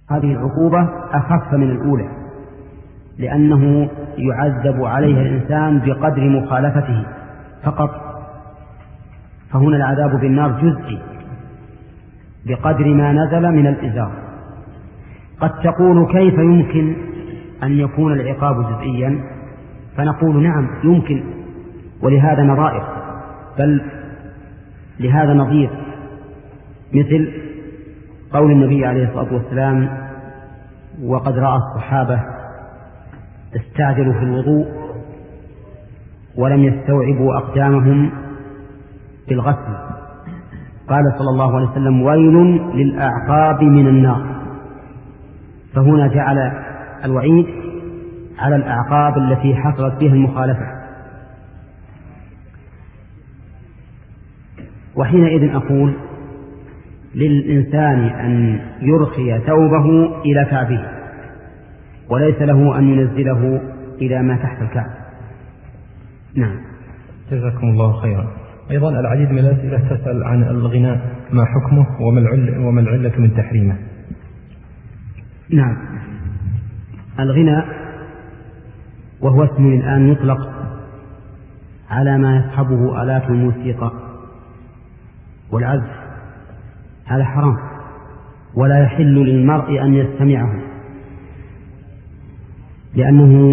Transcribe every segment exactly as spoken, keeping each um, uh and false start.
هذه العقوبة أخف من الأولى، لأنه يعذب عليها الإنسان بقدر مخالفته فقط، فهنا العذاب بالنار جزئي بقدر ما نزل من الإزار. قد تقول كيف يمكن أن يكون العقاب جزئيا؟ فنقول نعم يمكن، ولهذا نظائر، بل لهذا نظير، مثل قول النبي عليه الصلاة والسلام: وقد رأى الصحابة استعجلوا في الوضوء ولم يستوعبوا أقدامهم بالغسل، قال صلى الله عليه وسلم: ويل للأعقاب من النار. فهنا جعل الوعيد على الأعقاب التي حصلت بها المخالفة. وحينئذ أقول للإنسان أن يرخي ثوبه إلى كعبه، وليس له أن ينزله إلى ما تحت الكعب. نعم. جزاكم الله خيرا. أيضا العديد من الأسئلة تسأل عن الغناء، ما حكمه وما العلة من تحريمه؟ نعم، الغناء وهو اسم الآن يطلق على ما يصحبه آلات الموسيقى والعزف، هذا حرام ولا يحل للمرء أن يستمعه، لأنه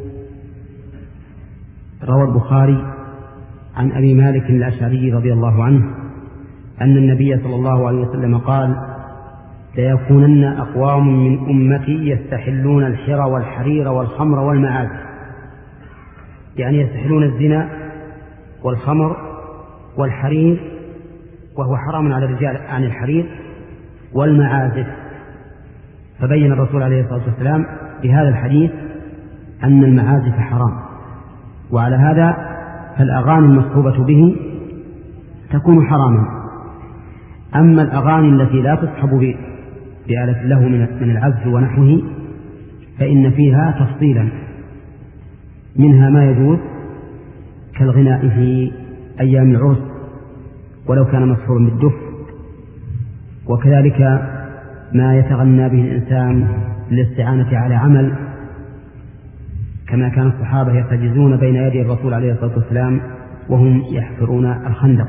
روى البخاري عن أبي مالك الأشعري رضي الله عنه أن النبي صلى الله عليه وسلم قال: ليكونن أقوام من أمتي يستحلون الحر والحرير والخمر والمعازف، يعني يستحلون الزنا والخمر والحرير، وهو حرام على الرجال عن الحرير والمعازف. فبين الرسول عليه الصلاة والسلام بهذا الحديث أن المعازف حرام، وعلى هذا فالأغاني المصحوبة به تكون حراما. أما الأغاني التي لا تصحب بآلة له من العزف ونحوه فإن فيها تفصيلا، منها ما يجوز كالغناء في أيام العرس ولو كان مسحورا بالدف، وكذلك ما يتغنى به الإنسان للاستعانة على عمل، كما كان الصحابة يحتجزون بين يدي الرسول عليه الصلاة والسلام وهم يحفرون الخندق.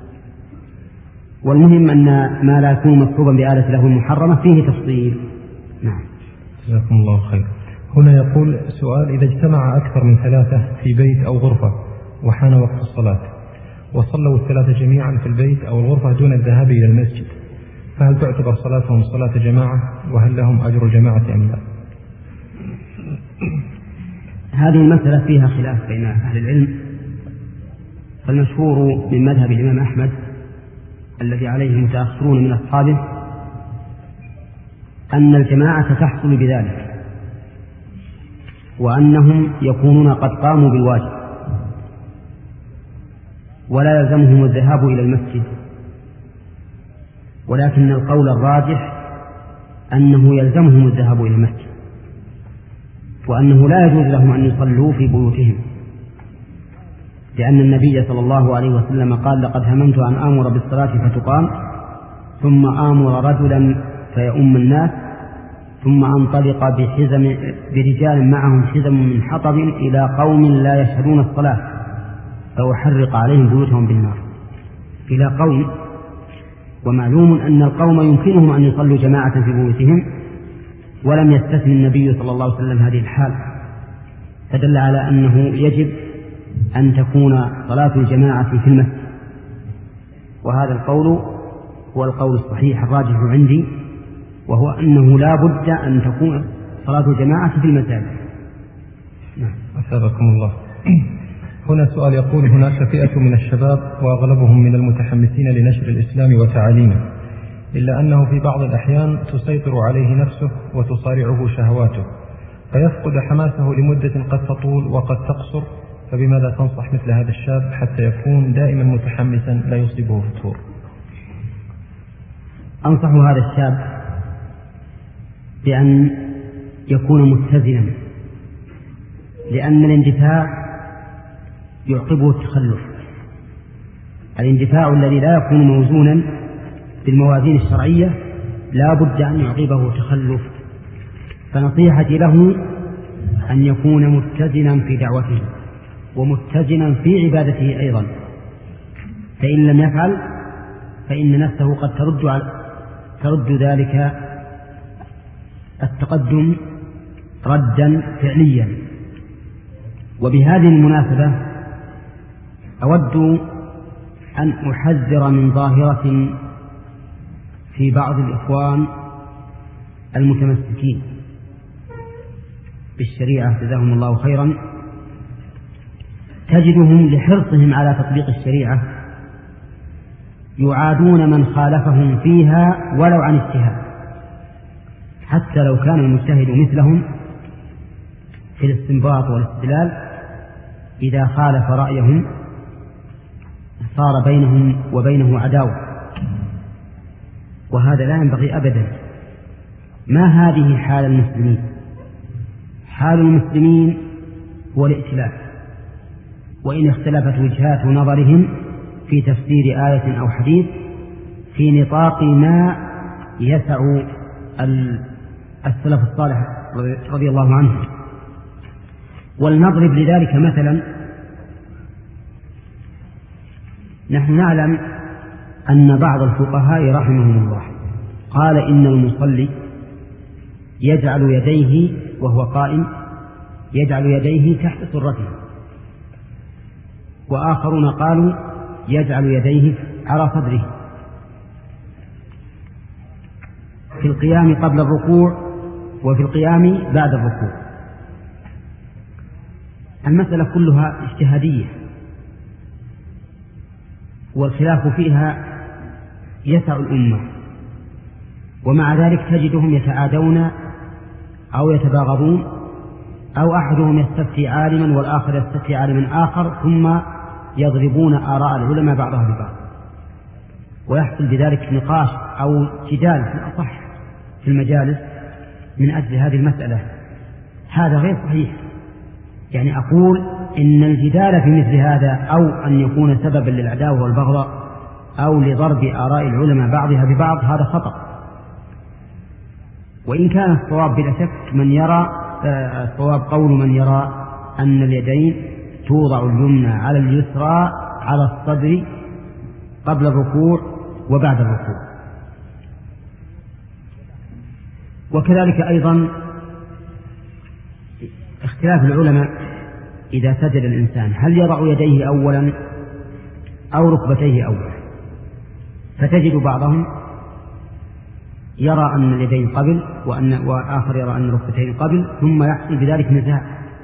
والمهم أن ما لا يكون مصحوبا بآلة له المحرمة فيه تفصيل. نعم. جزاكم الله خير. هنا يقول سؤال: إذا اجتمع أكثر من ثلاثة في بيت أو غرفة وحان وقت الصلاة وصلوا الثلاثة جميعا في البيت أو الغرفة دون الذهاب إلى المسجد، فهل تعتبر صلاتهم صلاة جماعة؟ وهل لهم أجر جماعة أم لا؟ هذه المسألة فيها خلاف بين أهل العلم، فالمشهور من مذهب الإمام أحمد الذي عليه المتأخرون من أصحابه أن الجماعة تحصل بذلك، وأنهم يكونون قد قاموا بالواجب ولا يلزمهم الذهاب إلى المسجد، ولكن القول الراجح أنه يلزمهم الذهاب إلى المسجد، وأنه لا يجوز لهم أن يصلوا في بيوتهم، لأن النبي صلى الله عليه وسلم قال: لقد هممت أن آمر بالصلاة فتقام ثم آمر رجلا فيؤم الناس ثم أنطلق بحزم برجال معهم حزم من حطب إلى قوم لا يشهدون الصلاة فأحرق عليهم بيوتهم بالنار، إلى قوم. ومعلوم أن القوم يمكنهم أن يصلوا جماعة في بيوتهم، ولم يستثن النبي صلى الله عليه وسلم هذه الحال، فدل على أنه يجب أن تكون صلاة الجماعة في المسجد. وهذا القول هو القول الصحيح الراجح عندي، وهو أنه لا بد أن تكون صلاة الجماعة في المساجد. نعم. أثابكم الله. هنا سؤال يقول: هناك فئة من الشباب وأغلبهم من المتحمسين لنشر الإسلام وتعاليمه، إلا أنه في بعض الأحيان تسيطر عليه نفسه وتصارعه شهواته، فيفقد حماسه لمدة قد تطول وقد تقصر، فبماذا تنصح مثل هذا الشاب حتى يكون دائما متحمسا لا يصيبه فتور؟ أنصح هذا الشاب بأن يكون متزنا، لأن الاندفاع يعقبه التخلف. الاندفاع الذي لا يكون موزونا بالموازين الشرعية لا بد أن يعقبه تخلف، فنصيحتي له أن يكون متزنا في دعوته ومتزنا في عبادته أيضا، فإن لم يفعل فإن نفسه قد ترد, على ترد ذلك التقدم ردا فعليا. وبهذه المناسبة أود أن أحذر من ظاهرة في بعض الإخوان المتمسكين بالشريعة جزاهم الله خيرا، تجدهم لحرصهم على تطبيق الشريعة يعادون من خالفهم فيها ولو عن اجتهاد، حتى لو كان المجتهد مثلهم في الاستنباط والاستدلال، إذا خالف رأيهم صار بينهم وبينه عداوة، وهذا لا ينبغي أبدا. ما هذه حال المسلمين؟ حال المسلمين هو الائتلاف، وإن اختلفت وجهات نظرهم في تفسير آية أو حديث في نطاق ما يسع السلف الصالح رضي الله عنه. ولنضرب لذلك مثلا، نحن نعلم أن بعض الفقهاء رحمهم الله قال إن المصلي يجعل يديه وهو قائم يجعل يديه تحت سرته، وآخرون قالوا يجعل يديه على صدره في القيام قبل الركوع وفي القيام بعد الركوع. المسألة كلها اجتهادية، والخلاف فيها يسع الأمة، ومع ذلك تجدهم يتعادون أو يتباغضون، أو أحدهم يستفتي عالما والآخر يستفتي عالما آخر، ثم يضربون آراء العلماء بعضها ببعض، ويحصل بذلك نقاش أو جدال في الأصح في المجالس من أجل هذه المسألة. هذا غير صحيح. يعني أقول إن الجدال في مثل هذا أو أن يكون سببا للعداوة والبغضاء أو لضرب آراء العلماء بعضها ببعض هذا خطأ. وإن كان الصواب بلا شك من يرى الصواب قول من يرى أن اليدين توضع اليمنى على اليسرى على الصدر قبل الركوع وبعد الركوع. وكذلك أيضا اختلاف العلماء إذا سجد الإنسان هل يضع يديه أولا أو ركبتيه أولا، فتجد بعضهم يرى أن اليدين قبل وأن وآخر يرى أن الركبتين قبل، ثم يحصل بذلك نزاع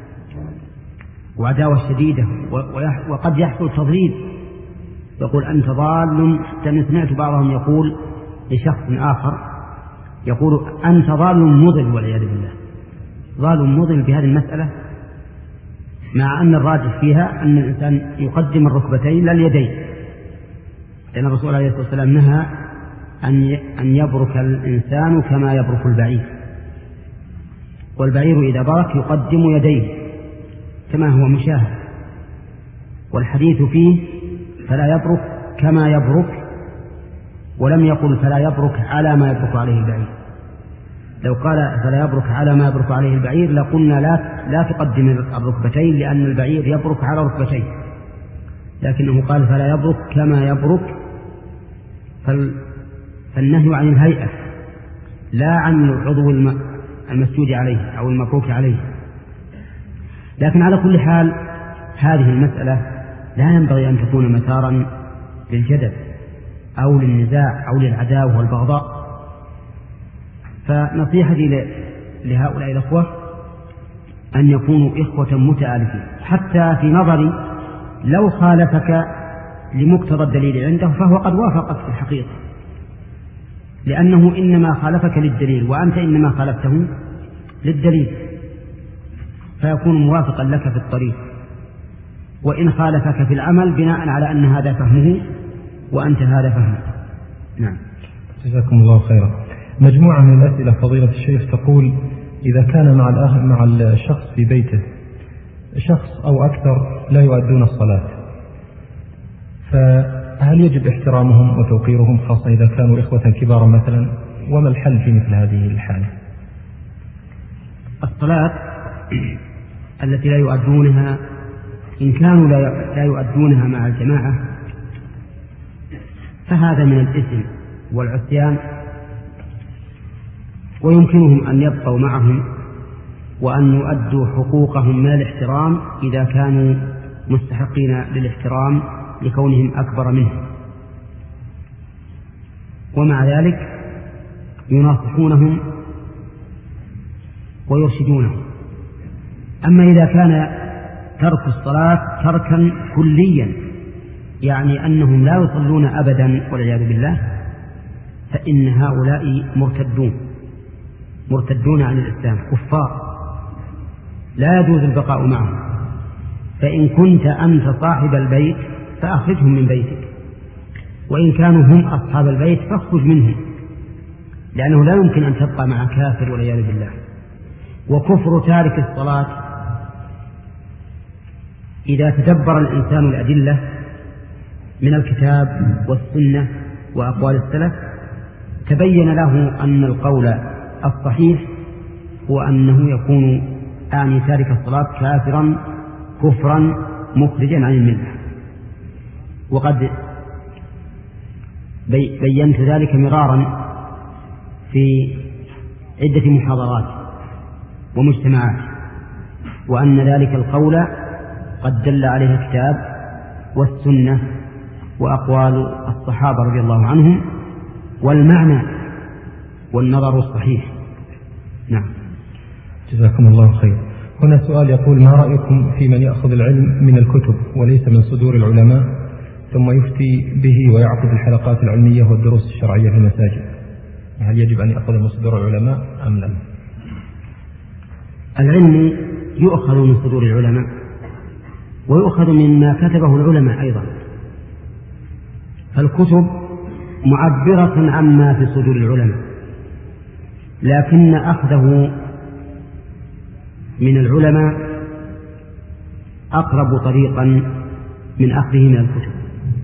وعداوة شديدة، وقد يحصل تضليل، يقول أنت ضال. حتى سمعت بعضهم يقول لشخص آخر يقول أنت ضال مضل، والعياذ بالله، ضال مضل بهذه المسألة، مع أن الراجح فيها أن الإنسان يقدم الركبتين لا اليدين، لأن الرسول عليه الصلاة والسلام نهى أن يبرك الإنسان كما يبرك البعير، والبعير إذا برك يقدم يديه كما هو مشاهد، والحديث فيه فلا يبرك كما يبرك، ولم يقل فلا يبرك على ما يبرك عليه البعير. لو قال فلا يبرك على ما يبرك عليه البعير لقلنا لا, لا تقدم الركبتين، لأن البعير يبرك على ركبتين، لكنه قال فلا يبرك كما يبرك، فالنهي عن الهيئة لا عن العضو المسجود عليه أو المبروك عليه. لكن على كل حال هذه المسألة لا ينبغي أن تكون مسارا للجدل أو للنزاع أو للعداوة والبغضاء. فنصيحتي لهؤلاء الأخوة أن يكونوا إخوة متآلفين، حتى في نظري لو خالفك لمقتضى الدليل عنده فهو قد وافقك في الحقيقة، لأنه إنما خالفك للدليل وأنت إنما خالفته للدليل، فيكون موافقا لك في الطريق. وإن خالفك في العمل بناء على أن هذا فهمه وأنت هذا فهمك. نعم. جزاكم الله خيرا. مجموعة من الأسئلة فضيلة الشيخ تقول: إذا كان مع الأهل مع الشخص في بيته شخص أو أكثر لا يؤدون الصلاة، فهل يجب احترامهم وتوقيرهم، خاصة إذا كانوا إخوة كبارا مثلا، وما الحل في مثل هذه الحالة؟ الصلاة التي لا يؤدونها إن كانوا لا يؤدونها مع الجماعة فهذا من الإثم والعصيان، ويمكنهم أن يبقوا معهم وأن يؤدوا حقوقهم من الاحترام إذا كانوا مستحقين للاحترام لكونهم أكبر منهم، ومع ذلك يناصحونهم ويرشدونهم. أما إذا كان ترك الصلاة تركا كليا يعني أنهم لا يصلون أبدا والعياذ بالله، فإن هؤلاء مرتدون مرتدون عن الإسلام كفار لا يجوز البقاء معهم. فإن كنت أنت صاحب البيت فأخرجهم من بيتك، وإن كانوا هم أصحاب البيت فاخرج منهم، لأنه لا يمكن أن تبقى مع كافر والعياذ بالله. وكفر تارك الصلاة إذا تدبر الإنسان الأدلة من الكتاب والسنة وأقوال السلف تبين له أن القول الصحيح هو أنه يكون آني تارك الصلاة كافرا كفرا مخرجا عن الملة. وقد بينت ذلك مرارا في عدة محاضرات ومجتمعات، وأن ذلك القول قد دل عليه الكتاب والسنة وأقوال الصحابة رضي الله عنهم والمعنى والنظر الصحيح. نعم. جزاكم الله خير. هنا سؤال يقول: ما رأيكم في من يأخذ العلم من الكتب وليس من صدور العلماء ثم يفتي به ويعقد الحلقات العلمية والدروس الشرعية في المساجد؟ هل يجب أن يأخذ من صدور العلماء أم لا؟ العلم يؤخذ من صدور العلماء ويؤخذ مما كتبه العلماء أيضا، فالكتب معبرة عما في صدور العلماء، لكن أخذه من العلماء أقرب طريقا من أخذه من الكتب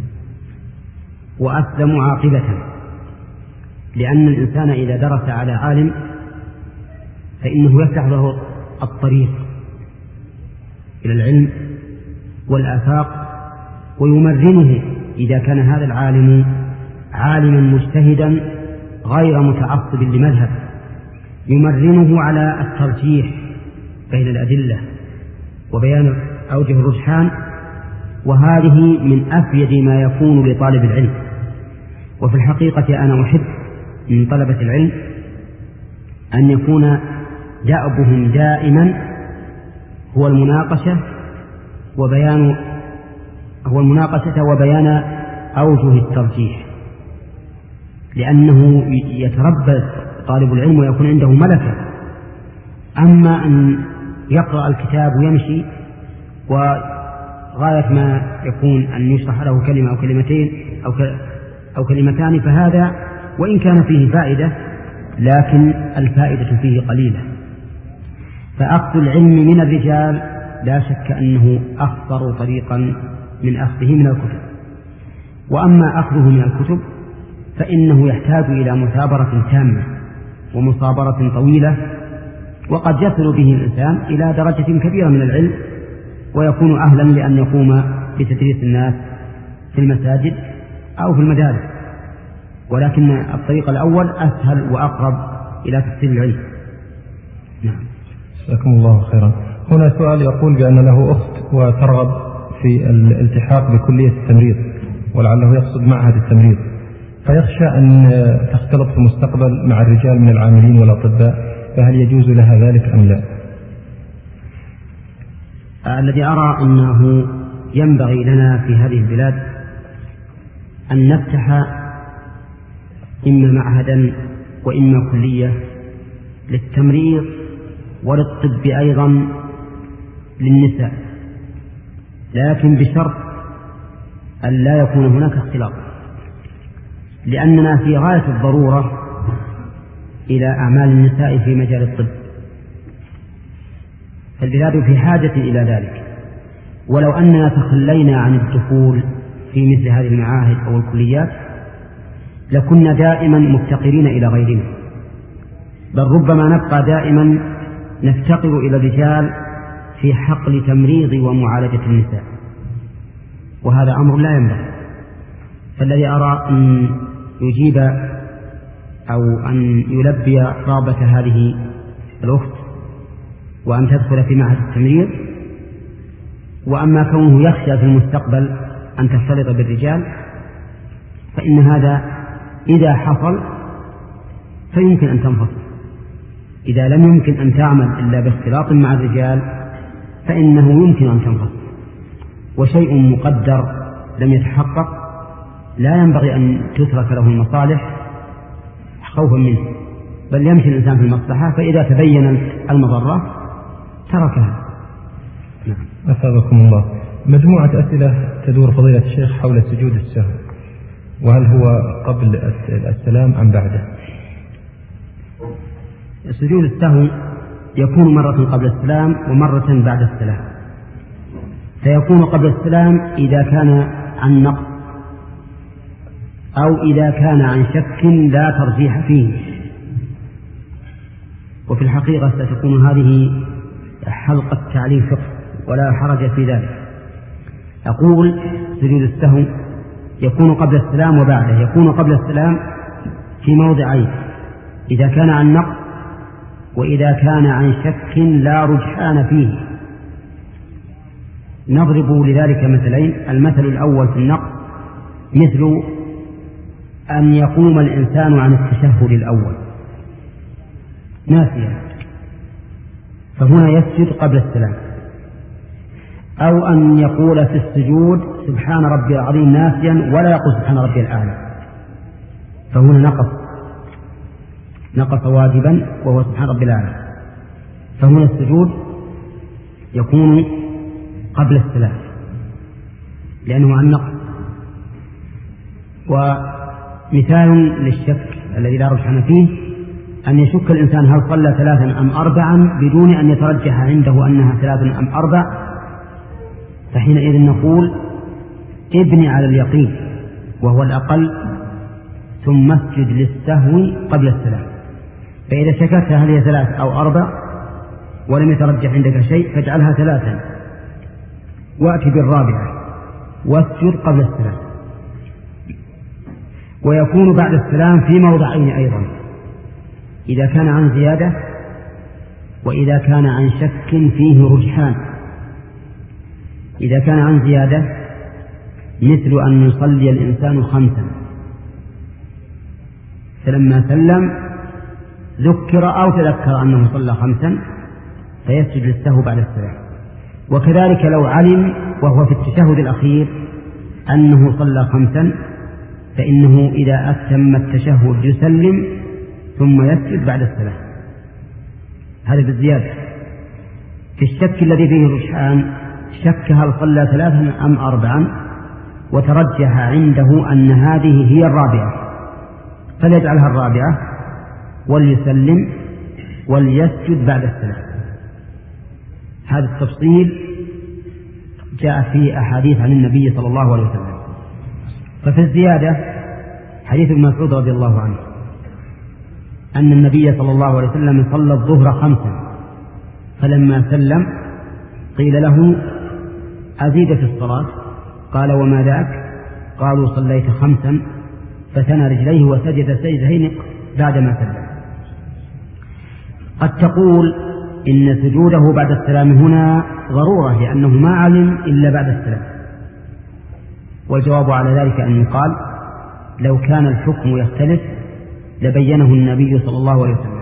وأسلم عاقبة، لأن الإنسان إذا درس على عالم فإنه يفتح له الطريق إلى العلم والآفاق، ويمرنه إذا كان هذا العالم عالما مجتهدا غير متعصب لمذهب، يمرنه على الترجيح بين الأدلة وبيان أوجه الرجحان، وهذه من أفيد ما يكون لطالب العلم. وفي الحقيقة أنا أحب من طلبة العلم أن يكون دأبهم دائما هو المناقشة وبيان هو المناقشة وبيان أوجه الترجيح، لأنه يتربى طالب العلم ويكون عنده ملكة. أما أن يقرأ الكتاب ويمشي وغاية ما يكون أن يشرح له كلمة أو كلمتين أو أو كلمتان، فهذا وإن كان فيه فائدة لكن الفائدة فيه قليلة. فأخذ العلم من الرجال لا شك أنه أخطر طريقا من أخذه من الكتب. وأما أخذه من الكتب فإنه يحتاج إلى مثابرة تامة ومصابرة طويلة، وقد يصل به الإنسان إلى درجة كبيرة من العلم ويكون أهلا لأن يقوم بتدريس الناس في المساجد أو في المدارس، ولكن الطريق الأول أسهل وأقرب إلى تحصيل العلم. نعم. جزاكم الله خيرا. هنا سؤال يقول بأن له أخت وترغب في الالتحاق بكلية التمريض ولعله يقصد معهد التمريض، فيخشى أن تختلط في المستقبل مع الرجال من العاملين والأطباء، فهل يجوز لها ذلك أم لا؟ الذي أرى أنه ينبغي لنا في هذه البلاد أن نفتح إما معهدا وإما كلية للتمريض وللطب أيضا للنساء، لكن بشرط أن لا يكون هناك اختلاط، لأننا في غاية الضرورة إلى أعمال النساء في مجال الطب، فالبلاد في حاجة إلى ذلك. ولو أننا تخلينا عن الدخول في مثل هذه المعاهد أو الكليات لكنا دائما مفتقرين إلى غيرنا، بل ربما نبقى دائما نفتقر إلى الرجال في حقل تمريض ومعالجة النساء، وهذا أمر لا ينبغي. فالذي أرى أن يجيب أو أن يلبي رغبة هذه الأخت وأن تدخل في معهد التمريض، وأما كونه يخشى في المستقبل أن تختلط بالرجال، فإن هذا إذا حصل فيمكن أن تنفصل. إذا لم يمكن أن تعمل إلا باختلاط مع الرجال فإنه يمكن أن تنفصل، وشيء مقدر لم يتحقق لا ينبغي أن تترك له المصالح خوفا منه، بل يمشي الإنسان في المصلحة، فإذا تبين المضرة تركها. نعم. أثابكم الله. مجموعة أسئلة تدور فضيلة الشيخ حول سجود السهو، وهل هو قبل السلام أم بعده؟ سجود السهو يكون مرة قبل السلام ومرة بعد السلام، فيكون قبل السلام إذا كان عن نقص أو إذا كان عن شك لا ترجيح فيه، وفي الحقيقة ستكون هذه حلقة تعليم فقه ولا حرج في ذلك. أقول سجود السهو يكون قبل السلام وبعده. يكون قبل السلام في موضعين: إذا كان عن نقص وإذا كان عن شك لا رجحان فيه. نضرب لذلك مثلين. المثل الأول في النقص مثل أن يقوم الإنسان عن التشهد الأول ناسيا، فهنا يسجد قبل السلام، أو أن يقول في السجود سبحان ربي العظيم ناسيا ولا يقول سبحان ربي الأعلى، فهنا نقص نقص واجبا وهو سبحان ربي الأعلى، فهنا السجود يكون قبل السلام لأنه عن نقص. ومثال للشك الذي لا رجحان فيه أن يشك الإنسان هل صلى ثلاثا أم أربعا بدون أن يترجح عنده أنها ثلاثا أم أربع، فحينئذ نقول ابني على اليقين وهو الأقل ثم اسجد للسهو قبل السلام. فإذا شككت هل هي ثلاث أو أربع ولم يترجح عندك شيء فاجعلها ثلاثا وأتي بالرابعة واسجد قبل السلام. ويكون بعد السلام في موضعين أيضا: إذا كان عن زيادة وإذا كان عن شك فيه رجحان. إذا كان عن زيادة مثل أن يصلي الإنسان خمسا فلما سلم ذكر أو تذكر أنه صلى خمسا فيسجد للسهو بعد السلام. وكذلك لو علم وهو في التشهد الأخير أنه صلى خمسا فإنه إذا أتم التشهد يسلم ثم يسجد بعد السلام. هذا بالزيادة. في الشك الذي فيه رجحان شك هل صلى ثلاثا أم أربعا وترجح عنده أن هذه هي الرابعة فليجعلها الرابعة وليسلم وليسجد بعد السلام. هذا التفصيل جاء في أحاديث عن النبي صلى الله عليه وسلم. ففي الزيادة حديث ابن مسعود رضي الله عنه أن النبي صلى الله عليه وسلم صلى الظهر خمسا فلما سلم قيل له أزيد في الصلاة؟ قال وما ذاك؟ قالوا صليت خمسا، فثنى رجليه وسجد سجدتين بعدما سلم. قد تقول إن سجوده بعد السلام هنا ضرورة لأنه ما علم إلا بعد السلام، والجواب على ذلك أن يقال لو كان الحكم يختلف لبينه النبي صلى الله عليه وسلم.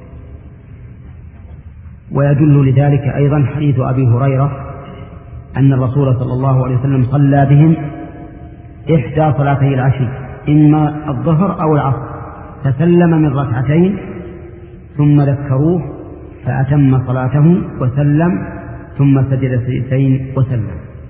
ويدل لذلك أيضا حديث أبي هريرة أن الرسول صلى الله عليه وسلم صلى بهم إحدى صلاتي العشي إما الظهر أو العصر فسلم من ركعتين ثم ذكروه فأتم صلاته وسلم ثم سجد سجدتين وسلم.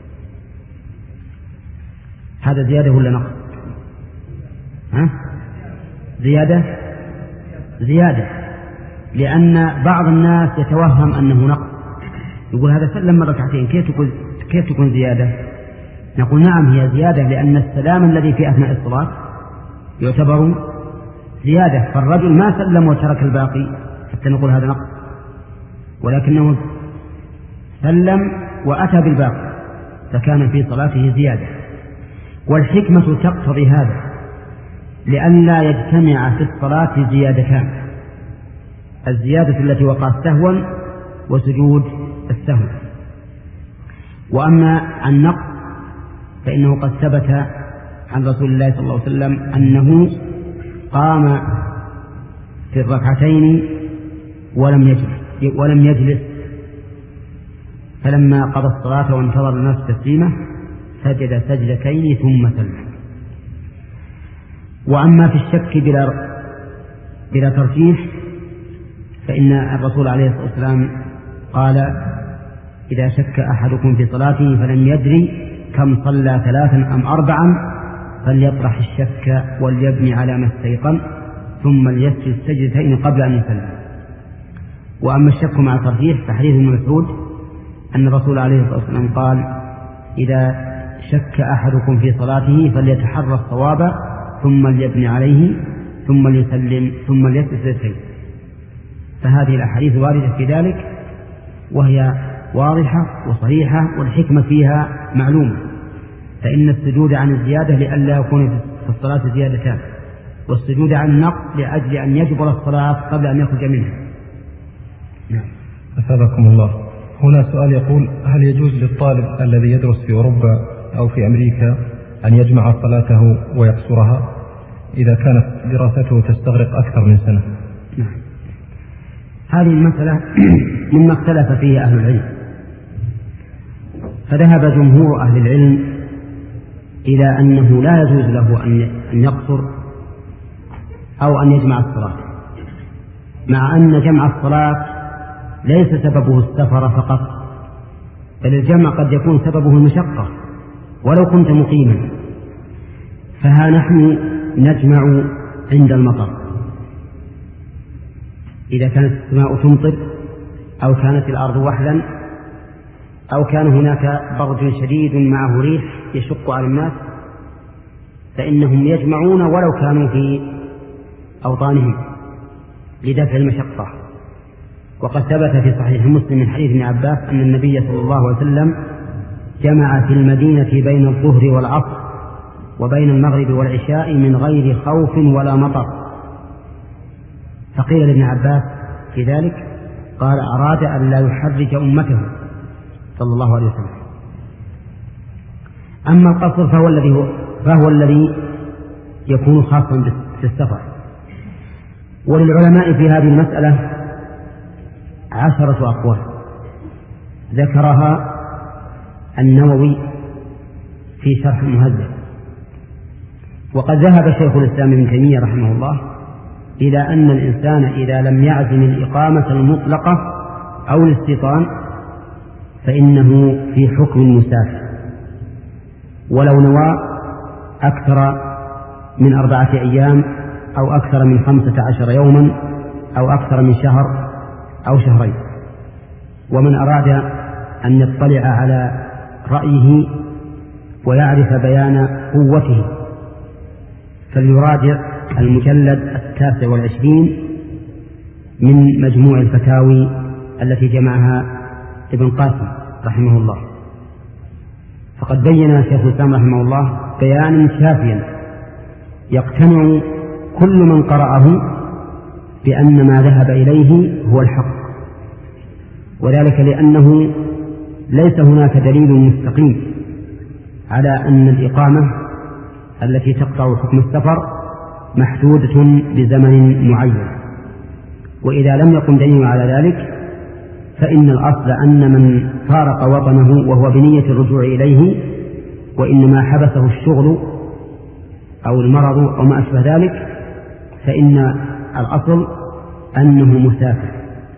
هذا زيادة ولا نقص؟ ها؟ زيادة زيادة لأن بعض الناس يتوهم أنه نقص، يقول هذا سلم من ركعتين كيف تكون كيف تكون زيادة؟ نقول نعم هي زيادة لأن السلام الذي في أثناء الصلاة يعتبر زيادة، فالرجل ما سلم وترك الباقي حتى نقول هذا نقص، ولكنه سلم وأتى بالباقي فكان في صلاته زيادة. والحكمة تقتضي هذا لئلا يجتمع في الصلاة زيادتان، الزيادة التي وقعت سهوا وسجود السهو. وأما عن نقص فإنه قد ثبت عن رسول الله صلى الله عليه وسلم أنه قام في الركعتين ولم يجلس ولم يجلس فلما قضى الصلاة وانتظر الناس تسليمه سجد سجدتين ثم سلم. وأما في الشك بلا بلا ترجيح فإن الرسول عليه الصلاة والسلام قال: إذا شك أحدكم في صلاته فلم يدري كم صلى ثلاثا أم أربعا فليطرح الشك وليبني على ما استيقن ثم ليسجد سجدتين قبل أن يسلم. وأما الشك مع الترجيح فحديث ابن مسعود أن الرسول عليه الصلاة والسلام قال: إذا شك أحدكم في صلاته فليتحرى الصواب ثم ليبني عليه ثم ليسلم ثم ليسجد سجدتين. فهذه الأحاديث واردة في ذلك وهي واضحة وصريحة، والحكمة فيها معلومة، فإن السجود عن الزيادة لئلا يكون في الصلاة زيادتان، والسجود عن النقص لأجل أن يجبر الصلاة قبل أن يخرج منها. نعم. أثابكم الله. هنا سؤال يقول: هل يجوز للطالب الذي يدرس في أوروبا أو في أمريكا أن يجمع صلاته ويقصرها إذا كانت دراسته تستغرق أكثر من سنة؟ نعم. هذه المسألة مما اختلف فيه أهل العلم، فذهب جمهور أهل العلم إلى أنه لا يجوز له أن يقصر أو أن يجمع الصلاة، مع أن جمع الصلاة ليس سببه السفر فقط، بل الجمع قد يكون سببه المشقة ولو كنت مقيما. فها نحن نجمع عند المطر، إذا كانت السماء تمطر أو كانت الأرض وحلا أو كان هناك برد شديد معه ريح يشق على الناس فإنهم يجمعون ولو كانوا في أوطانهم لدفع المشقة. وقد ثبت في صحيح مسلم من حديث ابن عباس أن النبي صلى الله عليه وسلم جمع في المدينة بين الظهر والعصر وبين المغرب والعشاء من غير خوف ولا مطر. فقيل لابن عباس في ذلك قال: أراد أن لا يحرج أمته صلى الله عليه وسلم. أما القصر فهو الذي فهو الذي يكون خاصا في السفر. وللعلماء في هذه المسألة عشرة أقوال ذكرها النووي في شرح المهذب. وقد ذهب شيخ الإسلام ابن تيمية رحمه الله إلى أن الإنسان إذا لم يعزم الإقامة المطلقة أو الاستيطان فإنه في حكم المسافر، ولو نوى أكثر من أربعة أيام أو أكثر من خمسة عشر يوما أو أكثر من شهر أو شهرين. ومن أراد أن يطلع على رأيه ويعرف بيان قوته فليراجع المجلد التاسع والعشرين من مجموع الفتاوي التي جمعها ابن قاسم رحمه الله، فقد بين شيخ الإسلام رحمه الله بيانا شافيا يقتنع كل من قرأه بأن ما ذهب إليه هو الحق، وذلك لأنه ليس هناك دليل مستقيم على أن الإقامة التي تقطع حكم السفر محدودة بزمن معين. وإذا لم يكن دليل على ذلك فإن الأصل أن من فارق وطنه وهو بنية الرجوع إليه وإنما حبسه الشغل أو المرض أو ما أشبه ذلك فإن الأصل أنه مسافر.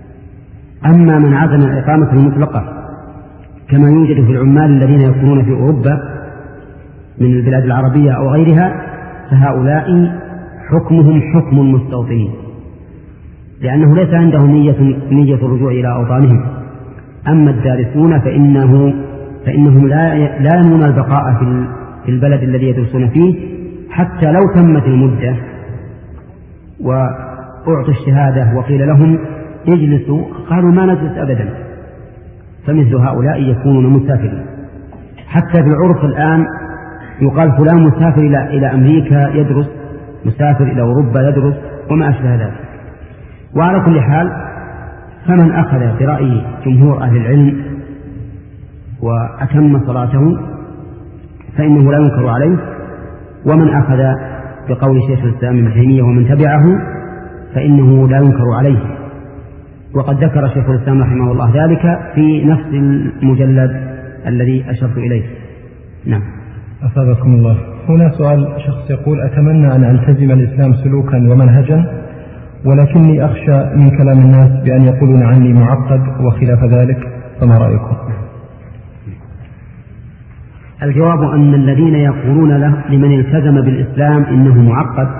أما من عزم الإقامة المطلقة كما يوجد في العمال الذين يكونون في أوروبا من البلاد العربية أو غيرها فهؤلاء حكمهم حكم المستوطنين، لأنه ليس عندهم نية, نية الرجوع إلى أوطانهم. أما الدارسون فإنه فإنهم لا لا ينوون البقاء في البلد الذي يدرسون فيه، حتى لو تمت المدة وأعطوا الشهادة وقيل لهم اجلسوا قالوا ما نجلس أبدا، فمثل هؤلاء يكونون مسافرين. حتى في العرف الآن يقال فلان مسافر إلى إلى أمريكا يدرس، مسافر إلى أوروبا يدرس، وما أشبه ذلك. وعلى كل حال فمن أخذ برأي جمهور أهل العلم وأتم صلاته فإنه لا ينكر عليه، ومن أخذ بقول شيخ الإسلام ابن تيمية ومن تبعه فإنه لا ينكر عليه. وقد ذكر شيخ الإسلام رحمه الله ذلك في نفس المجلد الذي أشرت إليه. نعم. أثابكم الله. هنا سؤال شخص يقول: أتمنى أن ألتزم الإسلام سلوكا ومنهجا، ولكني أخشى من كلام الناس بأن يقولون عني معقد وخلاف ذلك، فما رأيكم؟ الجواب أن الذين يقولون له لمن التزم بالإسلام إنه معقد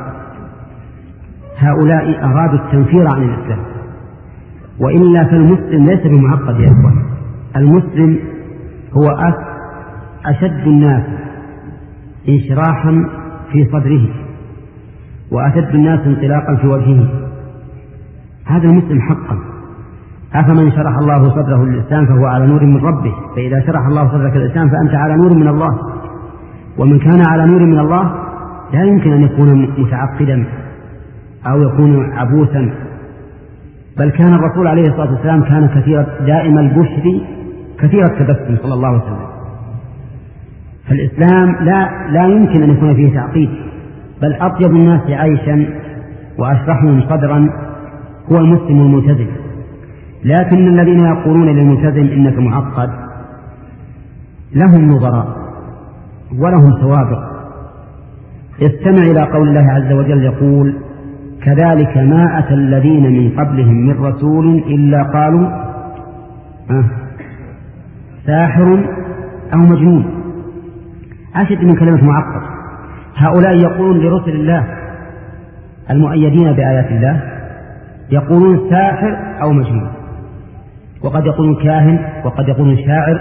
هؤلاء أرادوا التنفير عن الإسلام، وإلا فالمسلم ليس بمعقد يا إخوان. المسلم هو أشد الناس انشراحا في صدره وأشد الناس انطلاقا في وجهه، هذا المسلم حقا. أفمن شرح الله صدره للإسلام فهو على نور من ربه، فإذا شرح الله صدرك للإسلام فأنت على نور من الله، ومن كان على نور من الله لا يمكن أن يكون متعقدا أو يكون عبوسا، بل كان الرسول عليه الصلاة والسلام كان كثير دائم البشر كثير التبسم صلى الله عليه وسلم. فالإسلام لا, لا يمكن أن يكون فيه تعقيد، بل أطيب الناس عيشا وأشرحهم صدرا هو المسلم الملتزم. لكن الذين يقولون للملتزم إنك معقد لهم نظراء ولهم سوابق. استمع إلى قول الله عز وجل يقول: كذلك ما أتى الذين من قبلهم من رسول إلا قالوا آه ساحر أو مجنون، أشد من كلمة معقد. هؤلاء يقولون لرسل الله المؤيدين بآيات الله يقولون ساحر أو مجنون، وقد يقولون كاهن، وقد يقولون شاعر.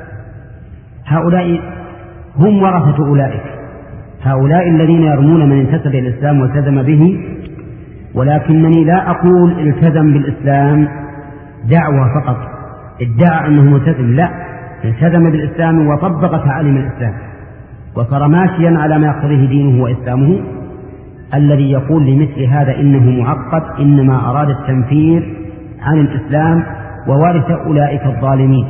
هؤلاء هم ورثة أولئك، هؤلاء الذين يرمون من انتسب إلى الإسلام والتزم به. ولكنني لا أقول التزم بالإسلام دعوة فقط، ادعى أنه ملتزم، لا، التزم بالإسلام وطبق تعاليم الإسلام وصار ماشيا على ما يقتضيه دينه وإسلامه. الذي يقول لمثل هذا إنه معقد إنما أراد التنفير عن الإسلام وورث أولئك الظالمين.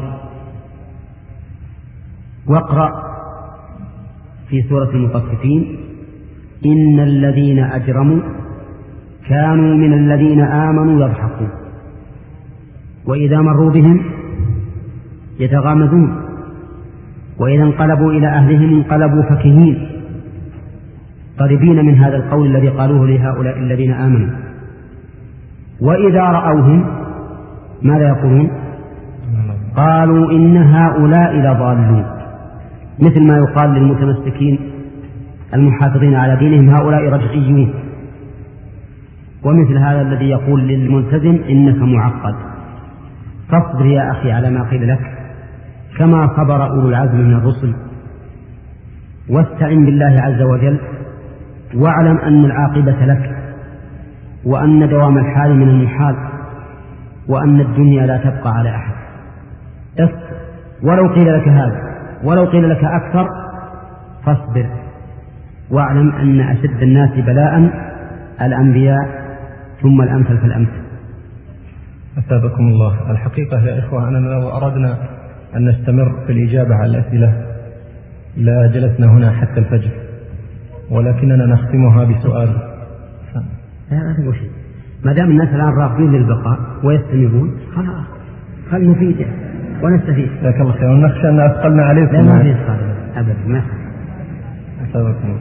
واقرأ في سورة المطففين: إن الذين أجرموا كانوا من الذين آمنوا يضحكون وإذا مروا بهم يتغامزون وإذا انقلبوا إلى أهلهم انقلبوا فكهين، قريبين من هذا القول الذي قالوه لهؤلاء الذين آمنوا. وإذا رأوهم ماذا يقولون؟ قالوا إن هؤلاء لضالون، مثل ما يقال للمتمسكين المحافظين على دينهم هؤلاء رجعيون. ومثل هذا الذي يقول للملتزم إنك معقد. فاصبر يا أخي على ما قيل لك كما صبر أولو العزم من الرسل، واستعن بالله عز وجل، واعلم أن العاقبة لك، وأن دوام الحال من المحال، وأن الدنيا لا تبقى على أحد. اصبر، ولو قيل لك هذا ولو قيل لك أكثر فاصبر، واعلم أن أشد الناس بلاء الأنبياء ثم الأمثل فالأمثل. أثابكم الله. الحقيقة يا إخوة أننا لو أردنا أن نستمر في الإجابة على الأسئلة لا جلسنا هنا حتى الفجر، ولكننا نختمها بسؤال. لا أقول شيء، ما دام الناس الآن راغبين للبقاء ويستمرون خلاص خل نفيد ونستفيد. جزاك الله خير. ونخشى أن أثقلنا عليكم. لا ما في إثقال أبدا، ما أثابكم الله.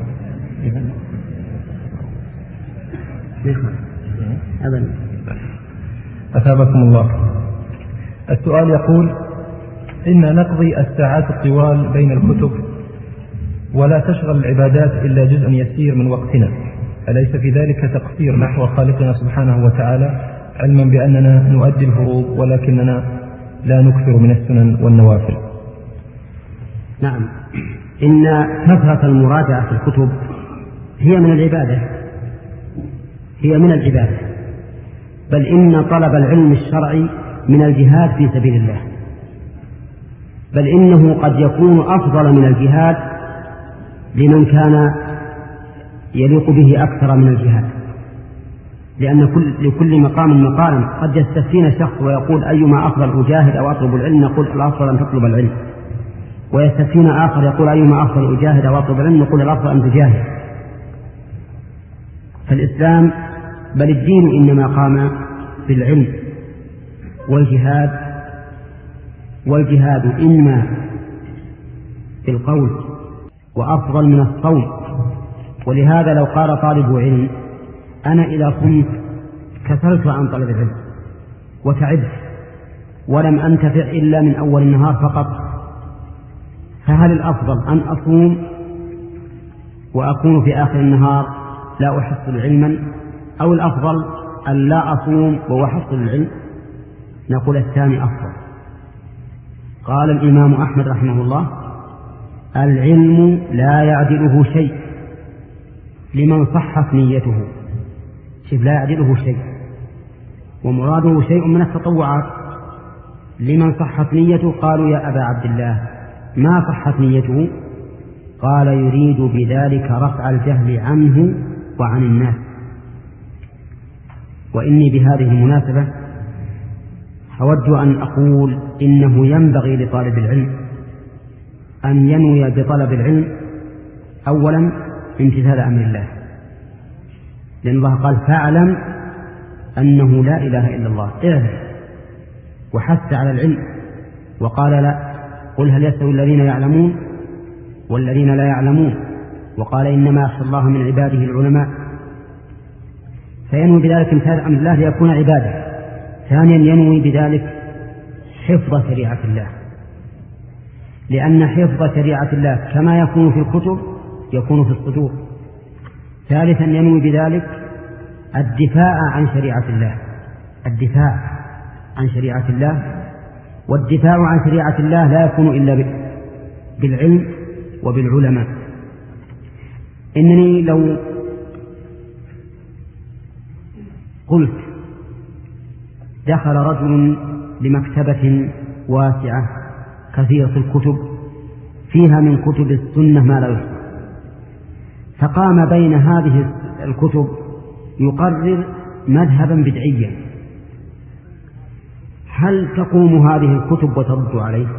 أبدا. أثابكم الله. السؤال يقول: إن نقضي الساعات الطوال بين الكتب ولا تشغل العبادات إلا جزء يسير من وقتنا، أليس في ذلك تقصير نحو خالقنا سبحانه وتعالى، علما بأننا نؤدي الفروض ولكننا لا نكثر من السنن والنوافل؟ نعم، إن كثرة المراجعة في الكتب هي من العبادة هي من العبادة بل إن طلب العلم الشرعي من الجهاد في سبيل الله، بل إنه قد يكون أفضل من الجهاد لمن كان يليق به أكثر من الجهاد، لأن كل لكل مقام مقام. قد يستفتينا شخص ويقول أيما أفضل أجاهد أو أطلب العلم، نقول الأفضل أن تطلب العلم. ويستفتينا آخر يقول أيما أفضل أجاهد أو أطلب العلم، نقول الأفضل أن تجاهد. فالإسلام بل الدين إنما قام بالعلم والجهاد، والجهاد إما بالقول وأفضل من الصوم. ولهذا لو قال طالب علم أنا إذا صمت كسلت عن طلب العلم وتعبت ولم أنتفع إلا من أول النهار فقط، فهل الأفضل أن أصوم وأكون في آخر النهار لا أحصل علما، أو الأفضل أن لا أصوم وأحصل العلم؟ نقول الثاني أفضل. قال الإمام أحمد رحمه الله العلم لا يعدله شيء لمن صحت نيته. شوف، لا يعدله شيء، ومراده شيء من التطوعات. لمن صحت نيته قالوا يا أبا عبد الله ما صحت نيته؟ قال يريد بذلك رفع الجهل عنه وعن الناس. وإني بهذه المناسبة أود أن أقول إنه ينبغي لطالب العلم أن ينوي بطلب العلم أولا امتثال أمر الله، لأن الله قال فاعلم أنه لا إله إلا الله، اعلم، وحث على العلم وقال لا، قل هل يستوي الذين يعلمون والذين لا يعلمون، وقال إنما يخشى الله من عباده العلماء. فينوي بذلك امتثال أمر الله ليكون عبادة. ثانيا ينوي بذلك حفظ شريعة الله، لأن حفظ شريعة الله كما يكون في الكتب يكون في الصدور. ثالثا ينوي بذلك الدفاع عن شريعة الله، الدفاع عن شريعة الله. والدفاع عن شريعة الله لا يكون إلا بالعلم وبالعلماء. إنني لو قلت دخل رجل لمكتبة واسعة كثيرة الكتب فيها من كتب السنة ما لا يحصى، فقام بين هذه الكتب يقرر مذهبا بدعيا، هل تقوم هذه الكتب وترد عليه؟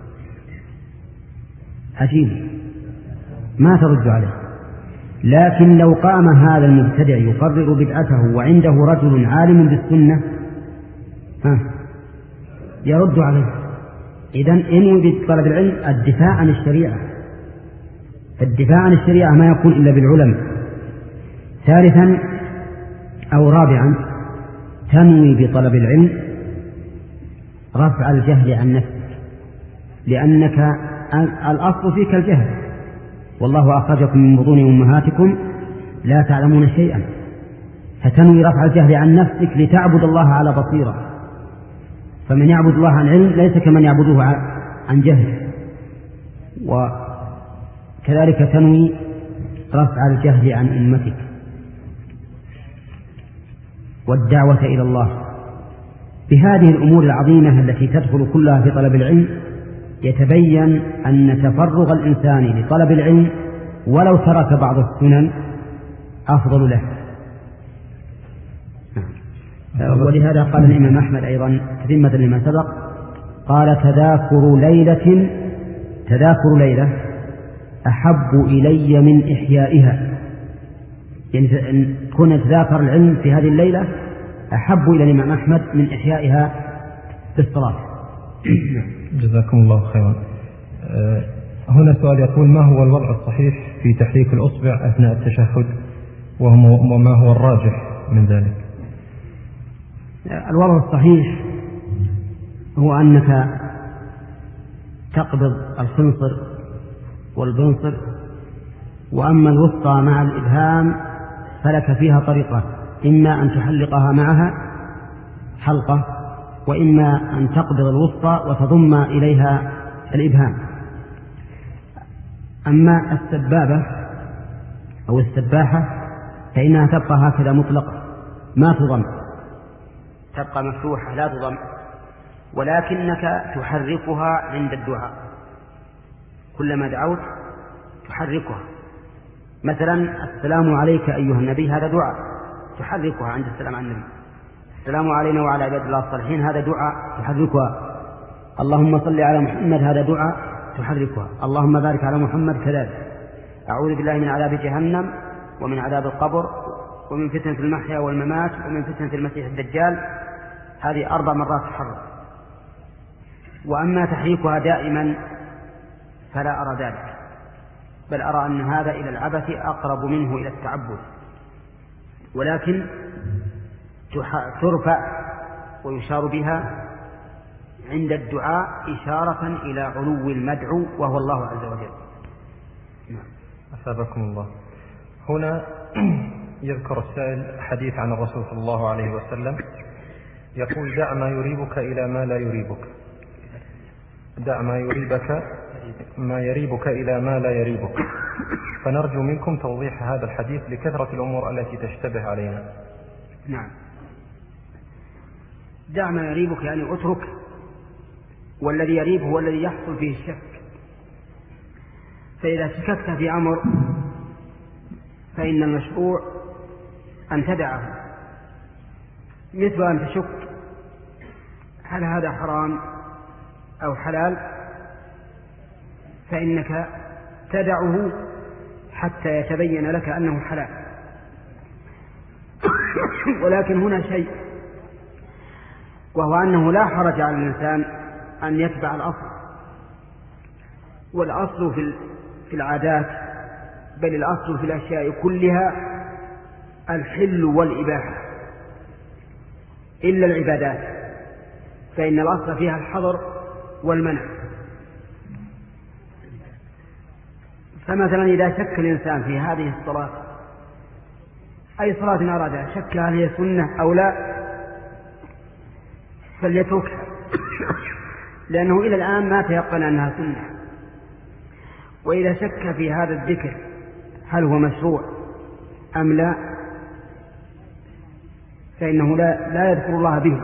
عجيب، ما ترد عليه. لكن لو قام هذا المبتدع يقرر بدعته وعنده رجل عالم بالسنة ها يرد عليه. إذن انوي بطلب العلم الدفاع عن الشريعة، الدفاع عن الشريعة ما يكون إلا بالعلماء. ثالثا أو رابعا تنوي بطلب العلم رفع الجهل عن نفسك، لأنك الأصل فيك الجهل، والله أخرجكم من بطون أمهاتكم لا تعلمون شيئا، فتنوي رفع الجهل عن نفسك لتعبد الله على بصيرة. فمن يعبد الله عن علم ليس كمن يعبده عن جهل. وكذلك تنوي رفع الجهل عن أمتك والدعوة إلى الله. بهذه الأمور العظيمة التي تدخل كلها في طلب العلم يتبين أن تفرغ الإنسان لطلب العلم ولو ترك بعض السنن أفضل له. ولهذا قال الإمام أحمد أيضا تتمة لما سبق، قال تذاكر ليلة تذاكر ليلة أحب إلي من إحيائها، يعني أن تكون تذاكر العلم في هذه الليلة أحب إلى الإمام أحمد من إحيائها في الصلاة. جزاكم الله خيرا. هنا سؤال يقول ما هو الوضع الصحيح في تحريك الأصبع أثناء التشهد وما هو الراجح من ذلك؟ الوضع الصحيح هو أنك تقبض الخنصر والبنصر، وأما الوسطى مع الإبهام فلك فيها طريقة، إما أن تحلقها معها حلقة، وإما أن تقبض الوسطى وتضم إليها الإبهام. أما السبابة أو السباحة فإنها تبقى هكذا مطلقة ما تضم، تبقى مفتوحة لا تضم، ولكنك تحركها عند الدعاء، كلما دعوت تحركها. مثلا السلام عليك أيها النبي هذا دعاء تحركها عند السلام على النبي، السلام علينا وعلى عباد الله الصالحين هذا دعاء تحركها، اللهم صل على محمد هذا دعاء تحركها، اللهم بارك على محمد كذلك، أعوذ بالله من عذاب جهنم ومن عذاب القبر ومن فتنة المحيا والممات ومن فتنة المسيح الدجال، هذه أربع مرات تحرك. وأما تحريكها دائما فلا أرى ذلك، بل أرى أن هذا إلى العبث أقرب منه إلى التعبد، ولكن ترفع ويشار بها عند الدعاء إشارة إلى علو المدعو وهو الله عز وجل. أثابكم الله. هنا يذكر السائل حديث عن الرسول صلى الله عليه وسلم يقول: دع ما يريبك إلى ما لا يريبك، دع ما يريبك ما يريبك إلى ما لا يريبك. فنرجو منكم توضيح هذا الحديث لكثرة الأمور التي تشتبه علينا. نعم، دع ما يريبك يعني اترك، والذي يريب هو الذي يحصل فيه الشك. فإذا شككت في أمر فإن المشروع أن تدعه، مثل أن تشك هل هذا حرام أو حلال، فإنك تدعه حتى يتبين لك أنه حلال. ولكن هنا شيء، وهو أنه لا حرج على الإنسان أن يتبع الأصل، والأصل في العادات بل الأصل في الأشياء كلها الحل والإباحة إلا العبادات، فإن الأصل فيها الحظر والمنع. فمثلا إذا شك الإنسان في هذه الصلاة، أي صلاة أرادها، شك هل هي سنة أو لا، فليتركها، لأنه إلى الآن ما تيقن أنها سنة. وإذا شك في هذا الذكر هل هو مشروع أم لا، فإنه لا, لا يذكر الله به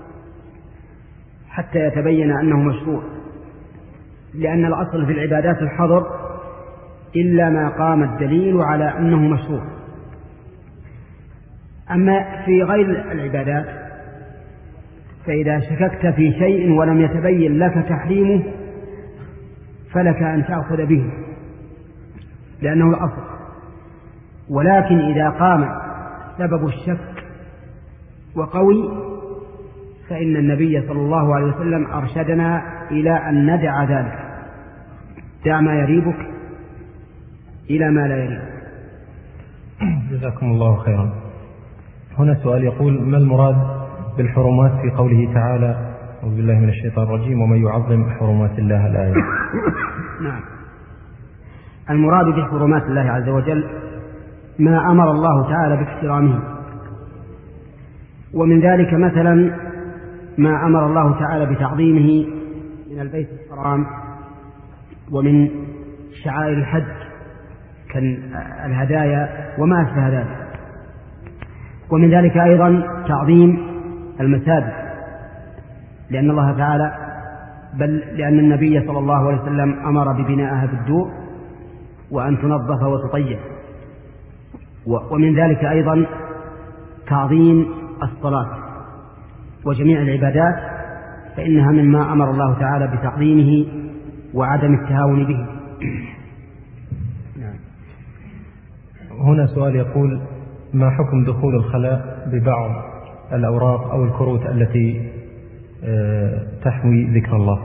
حتى يتبين أنه مشروع، لأن الأصل في العبادات الحظر إلا ما قام الدليل على أنه مشروع. أما في غير العبادات فإذا شككت في شيء ولم يتبين لك تحريمه فلك أن تأخذ به لأنه الأصل. ولكن إذا قام سبب الشك وقوي فإن النبي صلى الله عليه وسلم أرشدنا إلى أن ندع ذلك، دع ما يريبك إلى ما لا يريبك. جزاكم الله خيرا. هنا سؤال يقول: ما المراد بالحرمات في قوله تعالى أعوذ بالله من الشيطان الرجيم ومن يعظم حرمات الله الآية؟ نعم، المراد بحرمات الله عز وجل ما أمر الله تعالى باحترامه، ومن ذلك مثلا ما أمر الله تعالى بتعظيمه من البيت الحرام ومن شعائر الحج كالهدايا وما أشبه ذلك. ومن ذلك أيضا تعظيم المساجد، لأن الله تعالى بل لأن النبي صلى الله عليه وسلم أمر ببنائها بالدور وأن تنظف وتطيب. ومن ذلك أيضا تعظيم الصلاة وجميع العبادات، فإنها مما أمر الله تعالى بتعظيمه وعدم التهاون به. هنا سؤال يقول: ما حكم دخول الخلاء ببعض الأوراق أو الكروت التي تحوي ذكر الله؟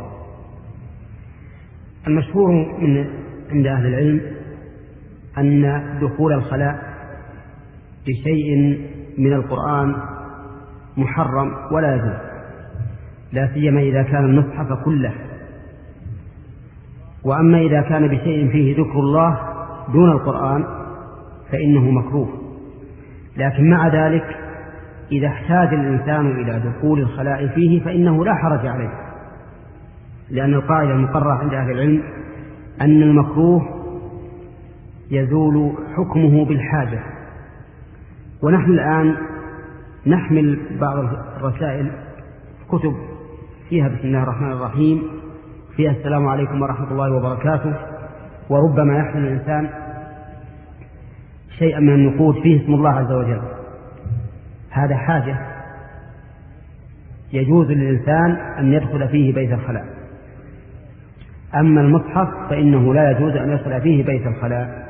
المشهور من عند أهل العلم أن دخول الخلاء بشيء من القرآن محرم ولا يجوز، لا سيما إذا كان المصحف كله. وأما إذا كان بشيء فيه ذكر الله دون القرآن فإنه مكروه. لكن مع ذلك إذا احتاج الإنسان إلى دخول الخلاء فيه فإنه لا حرج عليه، لأن القاعدة المقررة عند أهل العلم أن المكروه يزول حكمه بالحاجة. ونحن الآن نحمل بعض الرسائل كتب فيها بسم الله الرحمن الرحيم، فيها السلام عليكم ورحمة الله وبركاته، وربما يحمل الإنسان شيئا من النقود فيه اسم الله عز وجل. هذا حاجة يجوز للإنسان أن يدخل فيه بيت الخلاء. أما المصحف فإنه لا يجوز أن يدخل فيه بيت الخلاء.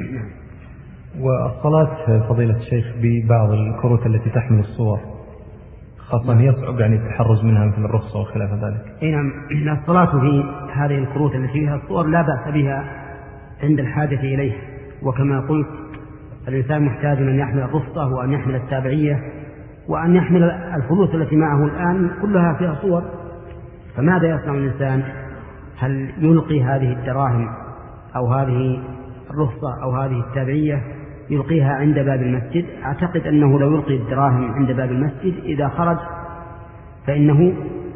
والصلاة فضيلة الشيخ ببعض الكروت التي تحمل الصور خاصة يصعب يعني التحرز منها مثل الرخصة وخلاف ذلك. نعم، الصلاة في هذه الكروت التي فيها الصور لا بأس بها عند الحاجة إليه، وكما قلت الإنسان محتاج أن يحمل الرخصة وأن يحمل التابعية وأن يحمل الفلوس التي معه الآن كلها فيها صور، فماذا يصنع الإنسان؟ هل يلقي هذه الدراهم أو هذه الرخصة أو هذه التابعية يلقيها عند باب المسجد؟ أعتقد أنه لو يلقي الدراهم عند باب المسجد إذا خرج فإنه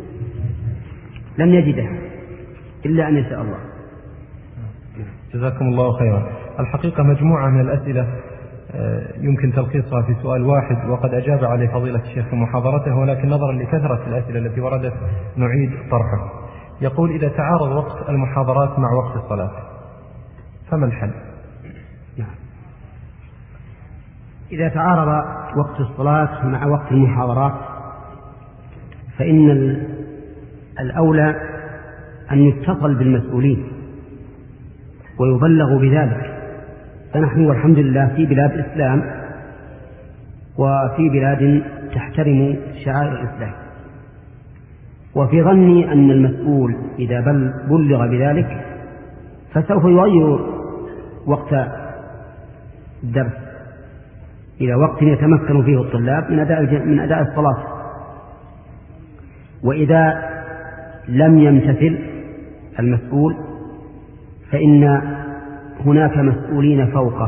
لن يجده إلا أن يشاء الله. جزاكم الله خيرا. الحقيقة مجموعة من الأسئلة يمكن تلخيصها في سؤال واحد وقد أجاب عليه فضيلة الشيخ في محاضرته، ولكن نظرا لكثرة الأسئلة التي وردت نعيد طرحه. يقول: إذا تعارض وقت المحاضرات مع وقت الصلاة فما الحل؟ نعم. إذا تعارض وقت الصلاة مع وقت المحاضرات فإن الأولى أن يتصل بالمسؤولين ويبلغوا بذلك. فنحن والحمد لله في بلاد الإسلام وفي بلاد تحترم شعائر الإسلام، وفي ظني أن المسؤول إذا بلغ بذلك فسوف يغير وقت الدرس إلى وقت يتمكن فيه الطلاب من أداء من أداء الصلاة. وإذا لم يمتثل المسؤول فإن هناك مسؤولين فوقه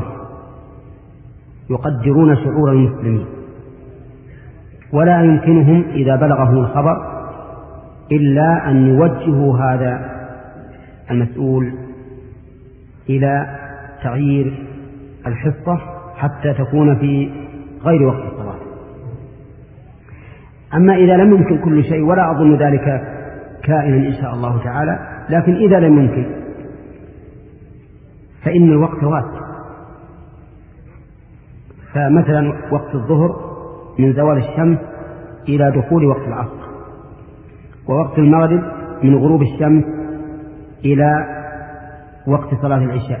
يقدرون شعور المسلمين، ولا يمكنهم إذا بلغهم الخبر إلا أن يوجهوا هذا المسؤول إلى تغيير الحصة حتى تكون في غير وقت الصلاة. أما إذا لم يمكن كل شيء، ولا أظن ذلك كائنا إن شاء الله تعالى، لكن إذا لم يمكن فإن الوقت واسع. فمثلا وقت الظهر من زوال الشمس إلى دخول وقت العصر، ووقت المغرب من غروب الشمس إلى وقت صلاة العشاء،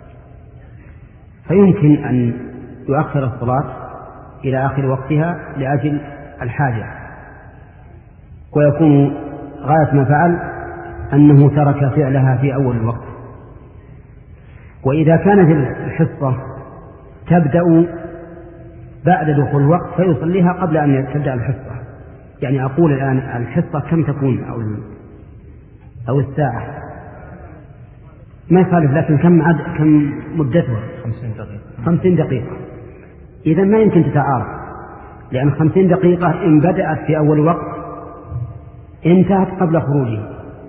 فيمكن أن يؤخر الصلاة إلى آخر وقتها لأجل الحاجة، ويكون غاية ما فعل أنه ترك فعلها في أول الوقت. وإذا كانت الحصة تبدأ بعد دخول الوقت فيصليها قبل أن تبدأ الحصة. يعني أقول الآن الحصة كم تكون أو أو الساعة ما يخالف، لكن كم عد كم مدتها؟ خمسين دقيقة. خمسين دقيقة. إذا ما يمكن تتعارض، لأن خمسين دقيقة إن بدأت في أول وقت انتهت قبل خروجه،